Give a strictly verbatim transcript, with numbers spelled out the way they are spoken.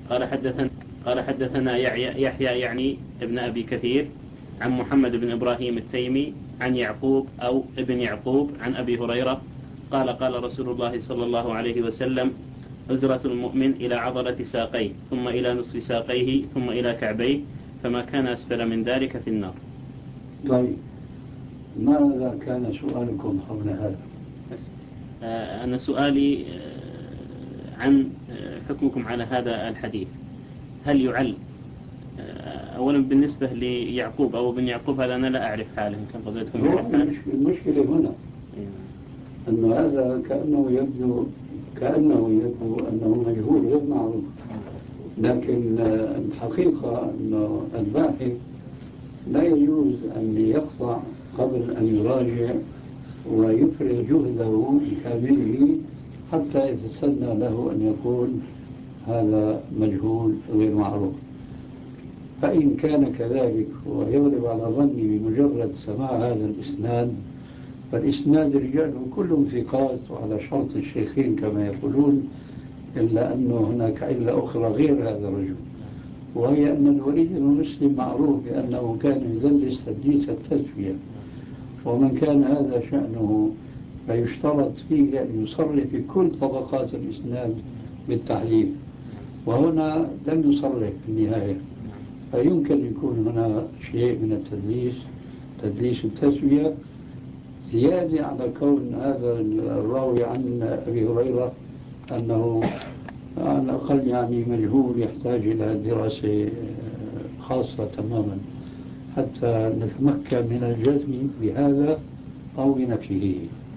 قال حدثنا قال حدثنا يحيى يعني ابن أبي كثير عن محمد بن إبراهيم التيمي عن يعقوب أو ابن يعقوب عن أبي هريرة قال قال رسول الله صلى الله عليه وسلم أزرة المؤمن إلى عضلة ساقيه ثم إلى نصف ساقيه ثم إلى كعبيه فما كان أسفل من ذلك في النار. طيب ماذا كان سؤالكم حول هذا؟ آه أنا سؤالي آه عن آه حكمكم على هذا الحديث. هل يعل آه أولا بالنسبة ليعقوب أو ابن يعقوب هذا أنا لا أعرف حاله كان فضلتكم المشكلة هنا أن هذا كأنه يبدو كأنه يبدو أنه مجهول غير معروف، لكن الحقيقة أن الباحث لا يجوز أن يقطع قبل أن يراجع ويفرغ جهده بكامله حتى يتسنى له أن يقول هذا مجهول غير معروف. فإن كان كذلك ويغلب على ظني بمجرد سماع هذا الإسناد، فالإسناد رجاله كلهم ثقات وعلى شرط الشيخين كما يقولون، إلا أنه هناك علة أخرى غير هذا الرجل، وهي أن الوليد بن مسلم معروف بأنه كان يدلس تدليس التسوية، ومن كان هذا شأنه فيشترط فيه أن يصرح في كل طبقات الإسناد بالتحليل، وهنا لم يصرح في النهاية، فيمكن يكون هنا شيء من التدليس تدليس التسوية زيادة على كون هذا الراوي عن أبي هريرة أنه على الأقل يعني مجهول يحتاج إلى دراسة خاصة تماما حتى نتمكن من الجزم بهذا أو بنفيه.